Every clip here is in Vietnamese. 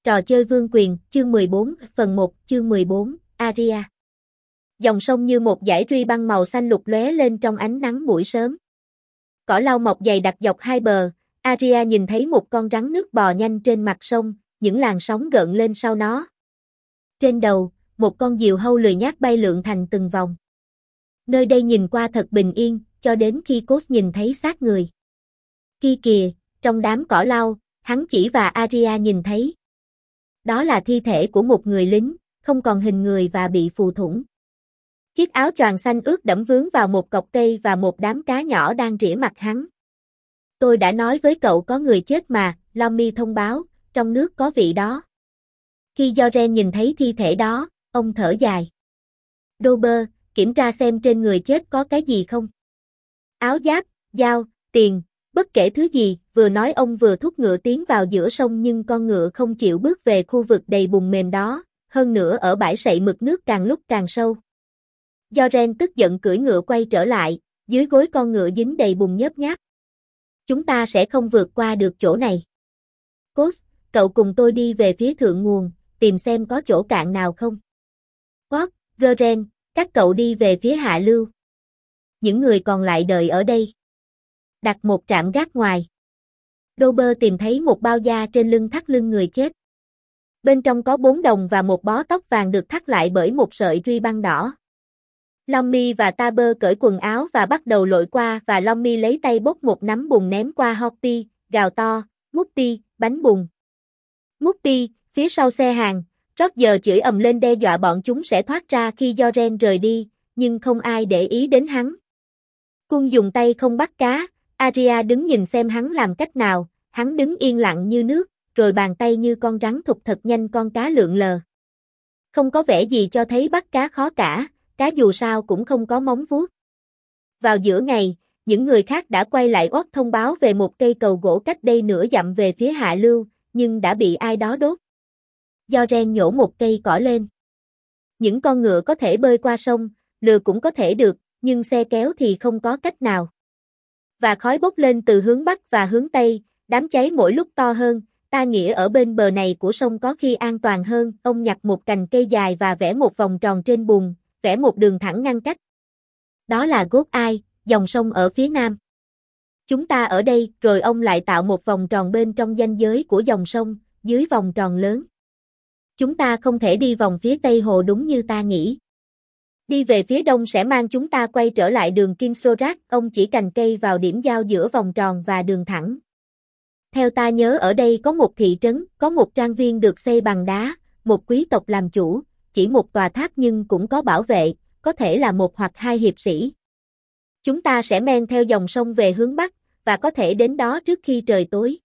Trò chơi vương quyền, chương 14, phần 1, chương 14, Aria. Dòng sông như một dải ruy băng màu xanh lục lóe lên trong ánh nắng buổi sớm. Cỏ lau mọc dày đặc dọc hai bờ, Aria nhìn thấy một con rắn nước bò nhanh trên mặt sông, những làn sóng gợn lên sau nó. Trên đầu, một con diều hâu lười nhác bay lượn thành từng vòng. Nơi đây nhìn qua thật bình yên, cho đến khi Cốt nhìn thấy xác người. Kia kìa, trong đám cỏ lau, hắn chỉ và Aria nhìn thấy. Đó là thi thể của một người lính, không còn hình người và bị phù thủng. Chiếc áo choàng xanh ướt đẫm vướng vào một cọc cây và một đám cá nhỏ đang rỉa mặt hắn. Tôi đã nói với cậu có người chết mà, Lomi thông báo, trong nước có vị đó. Khi Joren nhìn thấy thi thể đó, ông thở dài. Dober, kiểm tra xem trên người chết có cái gì không. Áo giáp, dao, tiền, bất kể thứ gì, vừa nói ông vừa thúc ngựa tiến vào giữa sông nhưng con ngựa không chịu bước về khu vực đầy bùn mềm đó, hơn nữa ở bãi sậy mực nước càng lúc càng sâu. Joren tức giận cưỡi ngựa quay trở lại, dưới gối con ngựa dính đầy bùn nhớp nháp. Chúng ta sẽ không vượt qua được chỗ này. Cốt, cậu cùng tôi đi về phía thượng nguồn, tìm xem có chỗ cạn nào không. Quoth, Geren, các cậu đi về phía hạ lưu. Những người còn lại đợi ở đây. Đặt một trạm gác ngoài. Dober tìm thấy một bao da trên lưng thắt lưng người chết. Bên trong có 4 đồng và một bó tóc vàng được thắt lại bởi một sợi ruy băng đỏ. Lomi và Taber cởi quần áo và bắt đầu lội qua và Lomi lấy tay bốc một nắm bùn ném qua Hoppy, gào to, Muppy, bánh bùn. Muppy, phía sau xe hàng, Roger chửi ầm lên đe dọa bọn chúng sẽ thoát ra khi Joren rời đi, nhưng không ai để ý đến hắn. Cung dùng tay không bắt cá, Aria đứng nhìn xem hắn làm cách nào, hắn đứng yên lặng như nước, rồi bàn tay như con rắn thụt thật nhanh con cá lượn lờ. Không có vẻ gì cho thấy bắt cá khó cả, cá dù sao cũng không có móng vuốt. Vào giữa ngày, những người khác đã quay lại Oat thông báo về một cây cầu gỗ cách đây nửa dặm về phía hạ lưu, nhưng đã bị ai đó đốt. Joren nhổ một cây cỏ lên. Những con ngựa có thể bơi qua sông, lừa cũng có thể được, nhưng xe kéo thì không có cách nào. Và khói bốc lên từ hướng Bắc và hướng Tây, đám cháy mỗi lúc to hơn, ta nghĩ ở bên bờ này của sông có khi an toàn hơn, ông nhặt một cành cây dài và vẽ một vòng tròn trên bùn, vẽ một đường thẳng ngăn cách. Đó là Gốt Ai, dòng sông ở phía nam. Chúng ta ở đây, rồi ông lại tạo một vòng tròn bên trong ranh giới của dòng sông, dưới vòng tròn lớn. Chúng ta không thể đi vòng phía tây hồ đúng như ta nghĩ. Đi về phía đông sẽ mang chúng ta quay trở lại đường Kinsorak, ông chỉ cành cây vào điểm giao giữa vòng tròn và đường thẳng. Theo ta nhớ ở đây có một thị trấn, có một trang viên được xây bằng đá, một quý tộc làm chủ, chỉ một tòa tháp nhưng cũng có bảo vệ, có thể là một hoặc hai hiệp sĩ. Chúng ta sẽ men theo dòng sông về hướng Bắc, và có thể đến đó trước khi trời tối.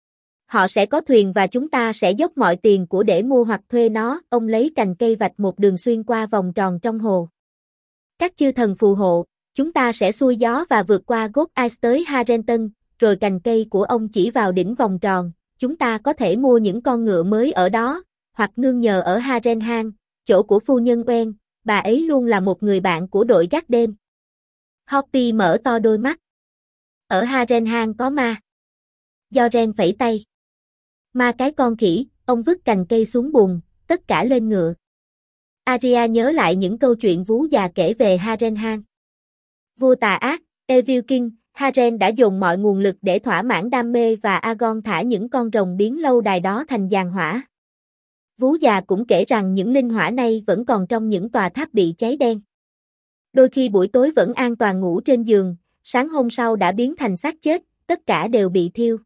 Họ sẽ có thuyền và chúng ta sẽ dốc mọi tiền của để mua hoặc thuê nó, ông lấy cành cây vạch một đường xuyên qua vòng tròn trong hồ. Các chư thần phù hộ, chúng ta sẽ xuôi gió và vượt qua Gốt Ice tới Harrenton, rồi cành cây của ông chỉ vào đỉnh vòng tròn, chúng ta có thể mua những con ngựa mới ở đó, hoặc nương nhờ ở Harrenhal, chỗ của phu nhân Oen, bà ấy luôn là một người bạn của đội gác đêm. Hoppy mở to đôi mắt. Ở Harrenhal có ma. Joren phẩy tay. Ma cái con khỉ, ông vứt cành cây xuống bùn, tất cả lên ngựa. Aria nhớ lại những câu chuyện vú già kể về Harrenhal. Vua tà ác, Evil King, Haren đã dồn mọi nguồn lực để thỏa mãn đam mê và Aegon thả những con rồng biến lâu đài đó thành giàn hỏa. Vú già cũng kể rằng những linh hỏa này vẫn còn trong những tòa tháp bị cháy đen. Đôi khi buổi tối vẫn an toàn ngủ trên giường, sáng hôm sau đã biến thành xác chết, tất cả đều bị thiêu.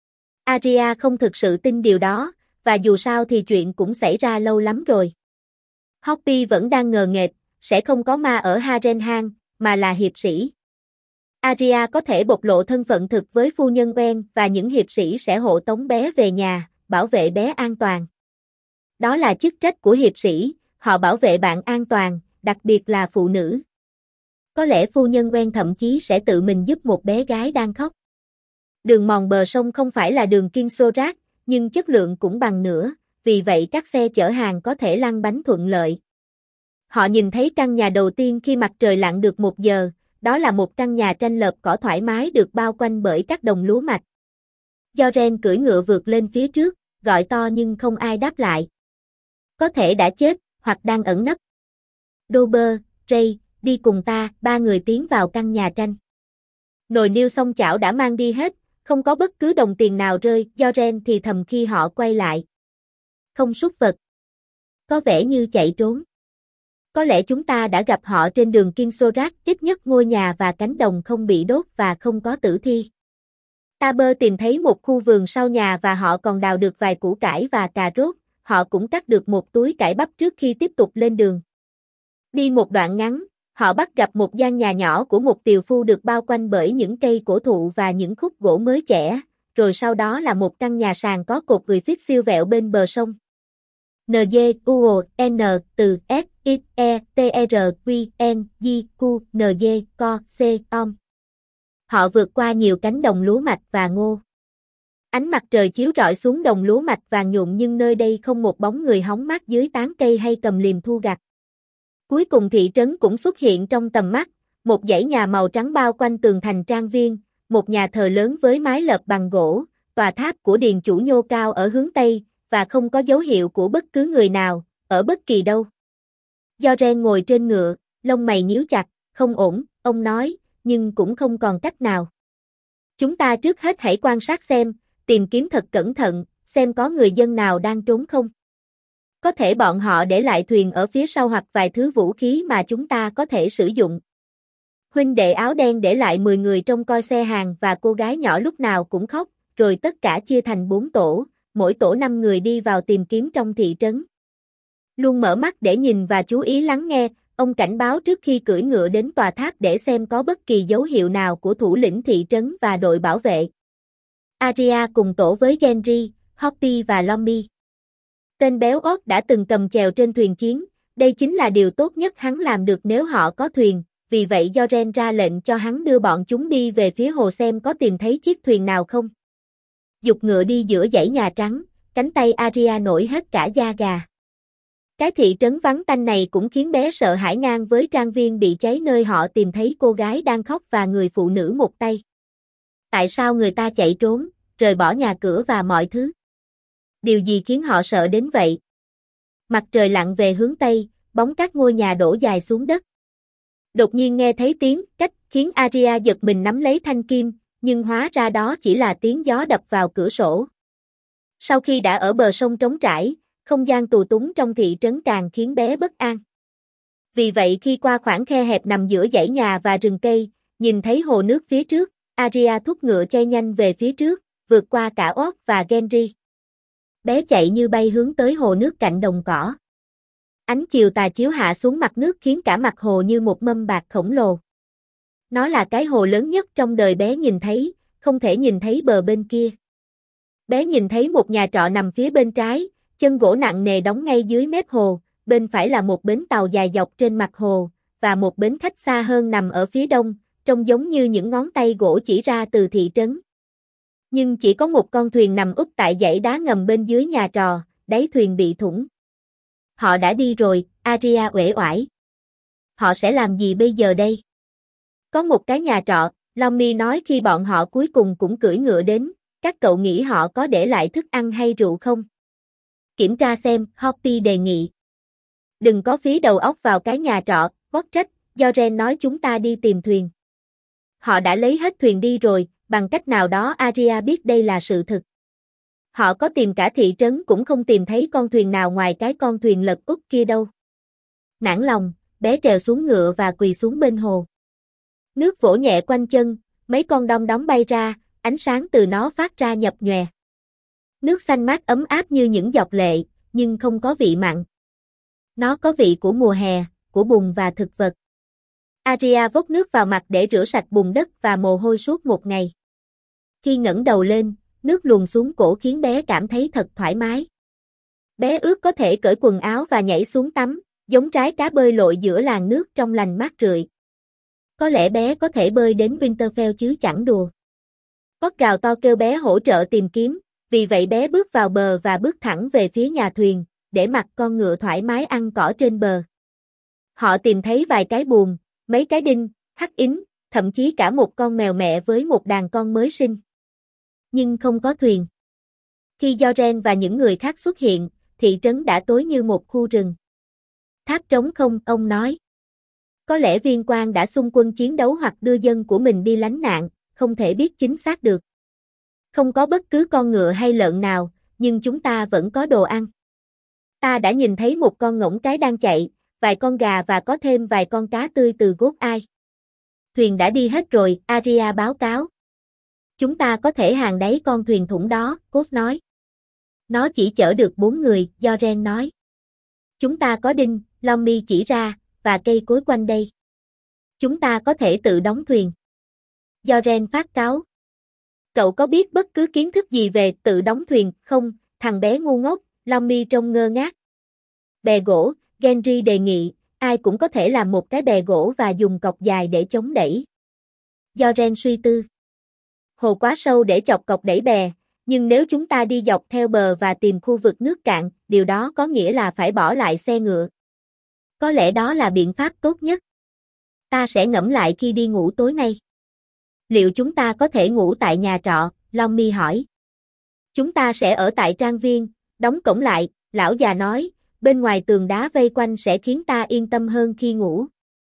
Aria không thực sự tin điều đó, và dù sao thì chuyện cũng xảy ra lâu lắm rồi. Hoppy vẫn đang ngờ nghệch, sẽ không có ma ở Harrenhal, mà là hiệp sĩ. Aria có thể bộc lộ thân phận thực với phu nhân Oen và những hiệp sĩ sẽ hộ tống bé về nhà, bảo vệ bé an toàn. Đó là chức trách của hiệp sĩ, họ bảo vệ bạn an toàn, đặc biệt là phụ nữ. Có lẽ phu nhân Oen thậm chí sẽ tự mình giúp một bé gái đang khóc. Đường mòn bờ sông không phải là đường Kinsorak, nhưng chất lượng cũng bằng nửa, vì vậy các xe chở hàng có thể lăn bánh thuận lợi. Họ nhìn thấy căn nhà đầu tiên khi mặt trời lặn được 1 giờ, đó là một căn nhà tranh lợp cỏ thoải mái được bao quanh bởi các đồng lúa mạch. Joren cưỡi ngựa vượt lên phía trước, gọi to nhưng không ai đáp lại. Có thể đã chết, hoặc đang ẩn nấp. Dober, Ray, đi cùng ta, ba người tiến vào căn nhà tranh. Nồi niêu xong chảo đã mang đi hết, không có bất cứ đồng tiền nào rơi, Doren thì thầm khi họ quay lại. Không súc vật. Có vẻ như chạy trốn. Có lẽ chúng ta đã gặp họ trên đường Kinsorak, ít nhất ngôi nhà và cánh đồng không bị đốt và không có tử thi. Aber tìm thấy một khu vườn sau nhà và họ còn đào được vài củ cải và cà rốt, họ cũng cắt được một túi cải bắp trước khi tiếp tục lên đường. Đi một đoạn ngắn, họ bắt gặp một gian nhà nhỏ của một tiều phu được bao quanh bởi những cây cổ thụ và những khúc gỗ mới chẻ, rồi sau đó là một căn nhà sàn có cột gùi phiết siêu vẹo bên bờ sông. NGUON từ S I E T R Q N G Q N G Co C Om. Họ vượt qua nhiều cánh đồng lúa mạch và ngô. Ánh mặt trời chiếu rọi xuống đồng lúa mạch vàng nhuộm nhưng nơi đây không một bóng người hóng mát dưới tán cây hay cầm liềm thu gặt. Cuối cùng thị trấn cũng xuất hiện trong tầm mắt, một dãy nhà màu trắng bao quanh tường thành trang viên, một nhà thờ lớn với mái lợp bằng gỗ, tòa tháp của điền chủ nhô cao ở hướng Tây, và không có dấu hiệu của bất cứ người nào, ở bất kỳ đâu. Doren ngồi trên ngựa, lông mày nhíu chặt, không ổn, ông nói, nhưng cũng không còn cách nào. Chúng ta trước hết hãy quan sát xem, tìm kiếm thật cẩn thận, xem có người dân nào đang trốn không. Có thể bọn họ để lại thuyền ở phía sau hoặc vài thứ vũ khí mà chúng ta có thể sử dụng. Huynh đệ áo đen để lại 10 người trông coi xe hàng và cô gái nhỏ lúc nào cũng khóc, rồi tất cả chia thành 4 tổ, mỗi tổ 5 người đi vào tìm kiếm trong thị trấn. Luôn mở mắt để nhìn và chú ý lắng nghe, ông cảnh báo trước khi cưỡi ngựa đến tòa tháp để xem có bất kỳ dấu hiệu nào của thủ lĩnh thị trấn và đội bảo vệ. Arya cùng tổ với Gendry, Hoppy và Lommy. Tên béo ốt đã từng cầm chèo trên thuyền chiến, đây chính là điều tốt nhất hắn làm được nếu họ có thuyền, vì vậy Doren ra lệnh cho hắn đưa bọn chúng đi về phía hồ xem có tìm thấy chiếc thuyền nào không. Giục ngựa đi giữa dãy nhà trắng, cánh tay Arya nổi hết cả da gà. Cái thị trấn vắng tanh này cũng khiến bé sợ hãi ngang với trang viên bị cháy nơi họ tìm thấy cô gái đang khóc và người phụ nữ một tay. Tại sao người ta chạy trốn, rời bỏ nhà cửa và mọi thứ? Điều gì khiến họ sợ đến vậy? Mặt trời lặn về hướng Tây, bóng các ngôi nhà đổ dài xuống đất. Đột nhiên nghe thấy tiếng cách khiến Arya giật mình nắm lấy thanh kim, nhưng hóa ra đó chỉ là tiếng gió đập vào cửa sổ. Sau khi đã ở bờ sông trống trải, không gian tù túng trong thị trấn càng khiến bé bất an. Vì vậy khi qua khoảng khe hẹp nằm giữa dãy nhà và rừng cây, nhìn thấy hồ nước phía trước, Arya thúc ngựa chạy nhanh về phía trước, vượt qua cả Ot và Gendry. Bé chạy như bay hướng tới hồ nước cạnh đồng cỏ. Ánh chiều tà chiếu hạ xuống mặt nước khiến cả mặt hồ như một mâm bạc khổng lồ. Nó là cái hồ lớn nhất trong đời bé nhìn thấy, không thể nhìn thấy bờ bên kia. Bé nhìn thấy một nhà trọ nằm phía bên trái, chân gỗ nặng nề đóng ngay dưới mép hồ, bên phải là một bến tàu dài dọc trên mặt hồ, và một bến khách xa hơn nằm ở phía đông, trông giống như những ngón tay gỗ chỉ ra từ thị trấn. Nhưng chỉ có một con thuyền nằm úp tại dãy đá ngầm bên dưới nhà trọ, đáy thuyền bị thủng. Họ đã đi rồi, Arya uể oải. Họ sẽ làm gì bây giờ đây? Có một cái nhà trọ, Lommy nói khi bọn họ cuối cùng cũng cưỡi ngựa đến, các cậu nghĩ họ có để lại thức ăn hay rượu không? Kiểm tra xem, Hoppy đề nghị. Đừng có phí đầu óc vào cái nhà trọ, Vót trách, Doren nói chúng ta đi tìm thuyền. Họ đã lấy hết thuyền đi rồi, bằng cách nào đó Arya biết đây là sự thực. Họ có tìm cả thị trấn cũng không tìm thấy con thuyền nào ngoài cái con thuyền lật úp kia đâu. Nản lòng, bé trèo xuống ngựa và quỳ xuống bên hồ. Nước vỗ nhẹ quanh chân, mấy con đom đóm bay ra, ánh sáng từ nó phát ra nhập nhòe. Nước xanh mát ấm áp như những giọt lệ, nhưng không có vị mặn. Nó có vị của mùa hè, của bùn và thực vật. Arya vốc nước vào mặt để rửa sạch bùn đất và mồ hôi suốt một ngày. Khi ngẩng đầu lên, nước luồn xuống cổ khiến bé cảm thấy thật thoải mái. Bé ước có thể cởi quần áo và nhảy xuống tắm, giống trái cá bơi lội giữa làn nước trong lành mát rượi. Có lẽ bé có thể bơi đến Winterfell chứ chẳng đùa. Ot gào to kêu bé hỗ trợ tìm kiếm, vì vậy bé bước vào bờ và bước thẳng về phía nhà thuyền, để mặc con ngựa thoải mái ăn cỏ trên bờ. Họ tìm thấy vài cái buồm, mấy cái đinh, hắc ính, thậm chí cả một con mèo mẹ với một đàn con mới sinh. Nhưng không có thuyền. Khi Joren và những người khác xuất hiện, thị trấn đã tối như một khu rừng. Tháp trống không, ông nói. Có lẽ viên quan đã xung quân chiến đấu hoặc đưa dân của mình đi lánh nạn, không thể biết chính xác được. Không có bất cứ con ngựa hay lợn nào, nhưng chúng ta vẫn có đồ ăn. Ta đã nhìn thấy một con ngỗng cái đang chạy, vài con gà và có thêm vài con cá tươi từ gốt ai. Thuyền đã đi hết rồi, Arya báo cáo. Chúng ta có thể hàng đáy con thuyền thủng đó, Cốt nói. Nó chỉ chở được 4 người, Joren nói. Chúng ta có đinh, Lomi chỉ ra, và cây cối quanh đây. Chúng ta có thể tự đóng thuyền. Joren phát cáo. Cậu có biết bất cứ kiến thức gì về tự đóng thuyền không, thằng bé ngu ngốc, Lomi trông ngơ ngác. Bè gỗ, Gendry đề nghị, ai cũng có thể làm một cái bè gỗ và dùng cọc dài để chống đẩy. Joren suy tư. Hồ quá sâu để chọc cọc đẩy bè, nhưng nếu chúng ta đi dọc theo bờ và tìm khu vực nước cạn, điều đó có nghĩa là phải bỏ lại xe ngựa. Có lẽ đó là biện pháp tốt nhất. Ta sẽ ngẫm lại khi đi ngủ tối nay. Liệu chúng ta có thể ngủ tại nhà trọ? Lomi hỏi. Chúng ta sẽ ở tại trang viên, đóng cổng lại, lão già nói, bên ngoài tường đá vây quanh sẽ khiến ta yên tâm hơn khi ngủ.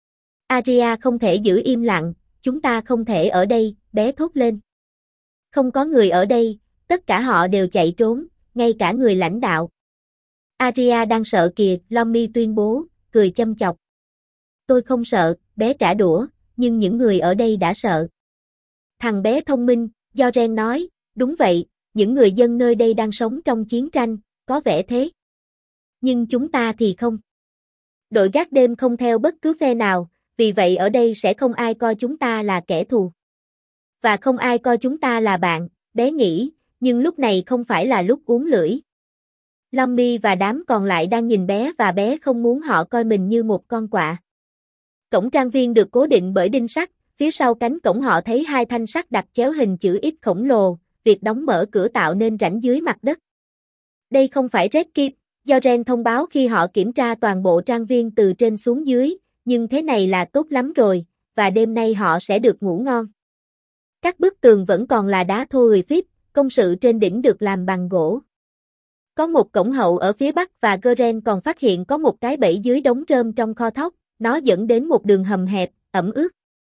Arya không thể giữ im lặng, chúng ta không thể ở đây, bé thốt lên. Không có người ở đây, tất cả họ đều chạy trốn, ngay cả người lãnh đạo. Arya đang sợ kìa, Lomi tuyên bố, cười châm chọc. Tôi không sợ, bé trả đũa, nhưng những người ở đây đã sợ. Thằng bé thông minh, Joren nói, đúng vậy, những người dân nơi đây đang sống trong chiến tranh, có vẻ thế. Nhưng chúng ta thì không. Đội gác đêm không theo bất cứ phe nào, vì vậy ở đây sẽ không ai coi chúng ta là kẻ thù. Và không ai coi chúng ta là bạn, bé nghĩ, nhưng lúc này không phải là lúc uống lưỡi. Lomi và đám còn lại đang nhìn bé và bé không muốn họ coi mình như một con quạ. Cổng trang viên được cố định bởi đinh sắt, phía sau cánh cổng họ thấy 2 thanh sắt đặt chéo hình chữ X khổng lồ, việc đóng mở cửa tạo nên rãnh dưới mặt đất. Đây không phải Red Keep, Joren thông báo khi họ kiểm tra toàn bộ trang viên từ trên xuống dưới, nhưng thế này là tốt lắm rồi, và đêm nay họ sẽ được ngủ ngon. Các bức tường vẫn còn là đá thô rỉ phít, công sự trên đỉnh được làm bằng gỗ. Có một cổng hậu ở phía bắc và Geren còn phát hiện có một cái bẫy dưới đống rơm trong kho thóc, nó dẫn đến một đường hầm hẹp, ẩm ướt.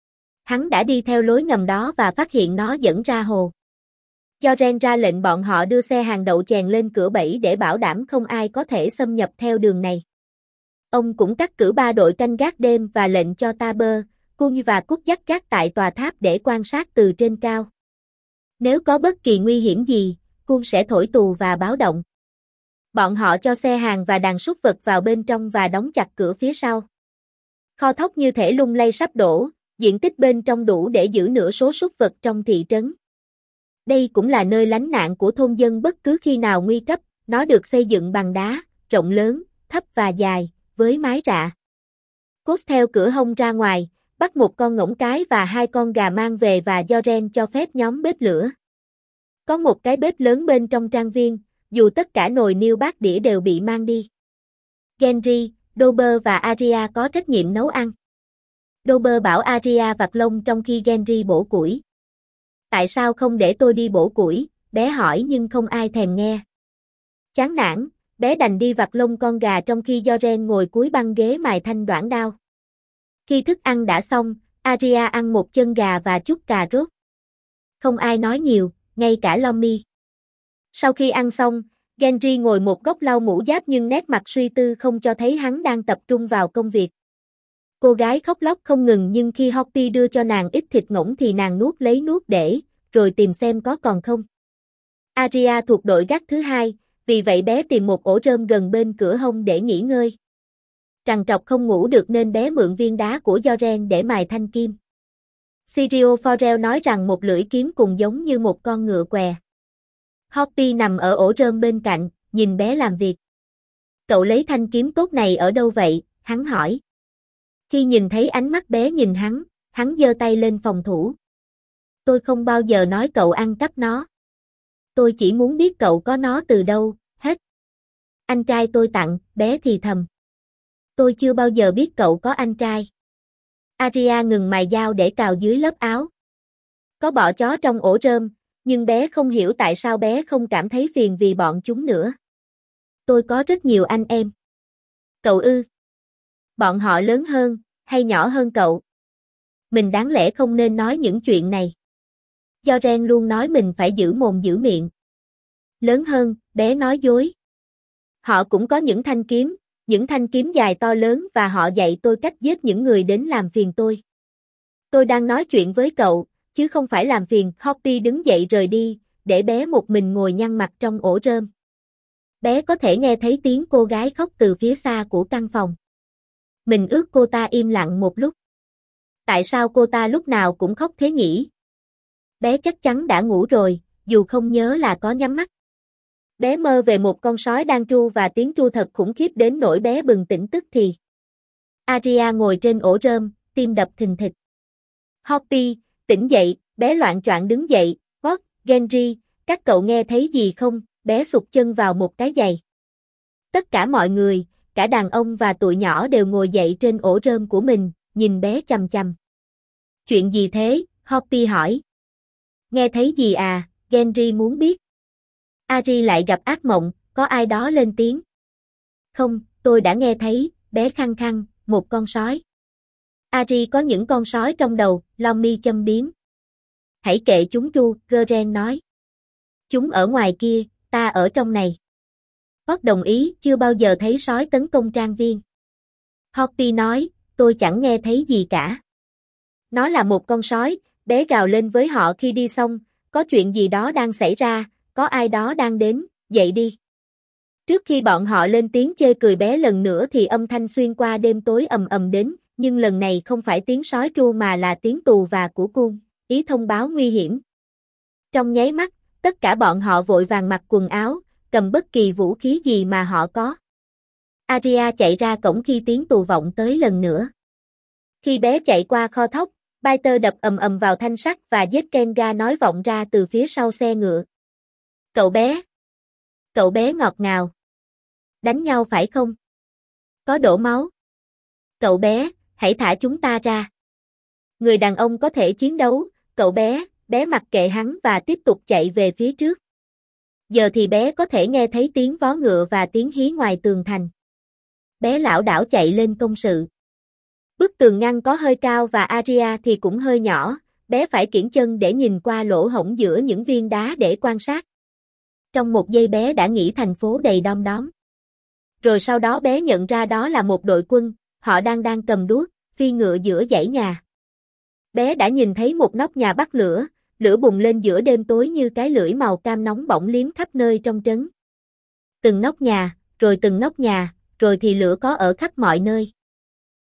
Hắn đã đi theo lối ngầm đó và phát hiện nó dẫn ra hồ. Joren ra lệnh bọn họ đưa xe hàng đậu chèn lên cửa bẫy để bảo đảm không ai có thể xâm nhập theo đường này. Ông cũng cắt cử 3 đội canh gác đêm và lệnh cho Taber, Cung và Cúc dắt gác tại tòa tháp để quan sát từ trên cao. Nếu có bất kỳ nguy hiểm gì, Cung sẽ thổi tù và báo động. Bọn họ cho xe hàng và đàn súc vật vào bên trong và đóng chặt cửa phía sau. Kho thóc như thể lung lay sắp đổ, diện tích bên trong đủ để giữ nửa số súc vật trong thị trấn. Đây cũng là nơi lánh nạn của thôn dân bất cứ khi nào nguy cấp, nó được xây dựng bằng đá, rộng lớn, thấp và dài, với mái rạ. Cốt theo cửa hông ra ngoài, bắt một con ngỗng cái và 2 con gà mang về và Joren cho phép nhóm bếp lửa. Có một cái bếp lớn bên trong trang viên, dù tất cả nồi niêu bát đĩa đều bị mang đi. Gendry, Dober và Arya có trách nhiệm nấu ăn. Dober bảo Arya vặt lông trong khi Gendry bổ củi. Tại sao không để tôi đi bổ củi? Bé hỏi nhưng không ai thèm nghe. Chán nản, bé đành đi vặt lông con gà trong khi Joren ngồi cúi băng ghế mài thanh đoản đao. Khi thức ăn đã xong, Arya ăn một chân gà và chút cà rốt. Không ai nói nhiều, ngay cả Lomi. Sau khi ăn xong, Gendry ngồi một góc lau mũ giáp nhưng nét mặt suy tư không cho thấy hắn đang tập trung vào công việc. Cô gái khóc lóc không ngừng nhưng khi Hoppy đưa cho nàng ít thịt ngỗng thì nàng nuốt lấy nuốt để, rồi tìm xem có còn không. Arya thuộc đội gác thứ 2, vì vậy bé tìm một ổ rơm gần bên cửa hông để nghỉ ngơi. Trằn trọc không ngủ được nên bé mượn viên đá của Joren để mài thanh kim. Syrio Forel nói rằng một lưỡi kiếm cùng giống như một con ngựa què. Hoppy nằm ở ổ rơm bên cạnh, nhìn bé làm việc. Cậu lấy thanh kiếm tốt này ở đâu vậy? Hắn hỏi. Khi nhìn thấy ánh mắt bé nhìn hắn giơ tay lên phòng thủ. Tôi không bao giờ nói cậu ăn cắp nó. Tôi chỉ muốn biết cậu có nó từ đâu, hết. Anh trai tôi tặng, bé thì thầm. Tôi chưa bao giờ biết cậu có anh trai. Arya ngừng mài dao để cào dưới lớp áo. Có bọ chó trong ổ rơm, nhưng bé không hiểu tại sao bé không cảm thấy phiền vì bọn chúng nữa. Tôi có rất nhiều anh em. Cậu ư? Bọn họ lớn hơn, hay nhỏ hơn cậu? Mình đáng lẽ không nên nói những chuyện này. Do Ren luôn nói mình phải giữ mồm giữ miệng. Lớn hơn, bé nói dối. Họ cũng có những thanh kiếm dài to lớn và họ dạy tôi cách giết những người đến làm phiền tôi. Tôi đang nói chuyện với cậu, chứ không phải làm phiền. Hoppy đứng dậy rời đi, để bé một mình ngồi nhăn mặt trong ổ rơm. Bé có thể nghe thấy tiếng cô gái khóc từ phía xa của căn phòng. Mình ước cô ta im lặng một lúc. Tại sao cô ta lúc nào cũng khóc thế nhỉ? Bé chắc chắn đã ngủ rồi, dù không nhớ là có nhắm mắt. Bé mơ về một con sói đang tru và tiếng tru thật khủng khiếp đến nỗi bé bừng tỉnh tức thì. Aria ngồi trên ổ rơm, tim đập thình thịch. Hoppy, tỉnh dậy, bé loạng choạng đứng dậy. What, Genry, các cậu nghe thấy gì không? Bé sụt chân vào một cái giày. Tất cả mọi người, cả đàn ông và tụi nhỏ đều ngồi dậy trên ổ rơm của mình, nhìn bé chằm chằm. Chuyện gì thế? Hoppy hỏi. Nghe thấy gì à? Genry muốn biết. Ari lại gặp ác mộng, có ai đó lên tiếng. Không, tôi đã nghe thấy, bé khăng khăng, một con sói. Ari có những con sói trong đầu, Lomi châm biếm. Hãy kệ chúng tru, Geren nói. Chúng ở ngoài kia, ta ở trong này. Hot đồng ý, chưa bao giờ thấy sói tấn công trang viên. Hoppy nói, tôi chẳng nghe thấy gì cả. Nó là một con sói, bé gào lên với họ khi đi xong, có chuyện gì đó đang xảy ra, có ai đó đang đến, dậy đi. Trước khi bọn họ lên tiếng chê cười bé lần nữa thì âm thanh xuyên qua đêm tối ầm ầm đến, nhưng lần này không phải tiếng sói tru mà là tiếng tù và của cung, ý thông báo nguy hiểm. Trong nháy mắt, tất cả bọn họ vội vàng mặc quần áo, cầm bất kỳ vũ khí gì mà họ có. Aria chạy ra cổng khi tiếng tù vọng tới lần nữa. Khi bé chạy qua kho thóc, Peter đập ầm ầm vào thanh sắt và Zetkenga nói vọng ra từ phía sau xe ngựa. Cậu bé ngọt ngào. Đánh nhau phải không? Có đổ máu. Cậu bé, hãy thả chúng ta ra. Người đàn ông có thể chiến đấu, cậu bé mặc kệ hắn và tiếp tục chạy về phía trước. Giờ thì bé có thể nghe thấy tiếng vó ngựa và tiếng hí ngoài tường thành. Bé lảo đảo chạy lên công sự. Bức tường ngăn có hơi cao và Aria thì cũng hơi nhỏ, bé phải kiễng chân để nhìn qua lỗ hổng giữa những viên đá để quan sát. Trong một giây bé đã nghĩ thành phố đầy đom đóm. Rồi sau đó bé nhận ra đó là một đội quân, họ đang cầm đuốc, phi ngựa giữa dãy nhà. Bé đã nhìn thấy một nóc nhà bắt lửa, lửa bùng lên giữa đêm tối như cái lưỡi màu cam nóng bỏng liếm khắp nơi trong trấn. Từng nóc nhà, rồi từng nóc nhà, rồi thì lửa có ở khắp mọi nơi.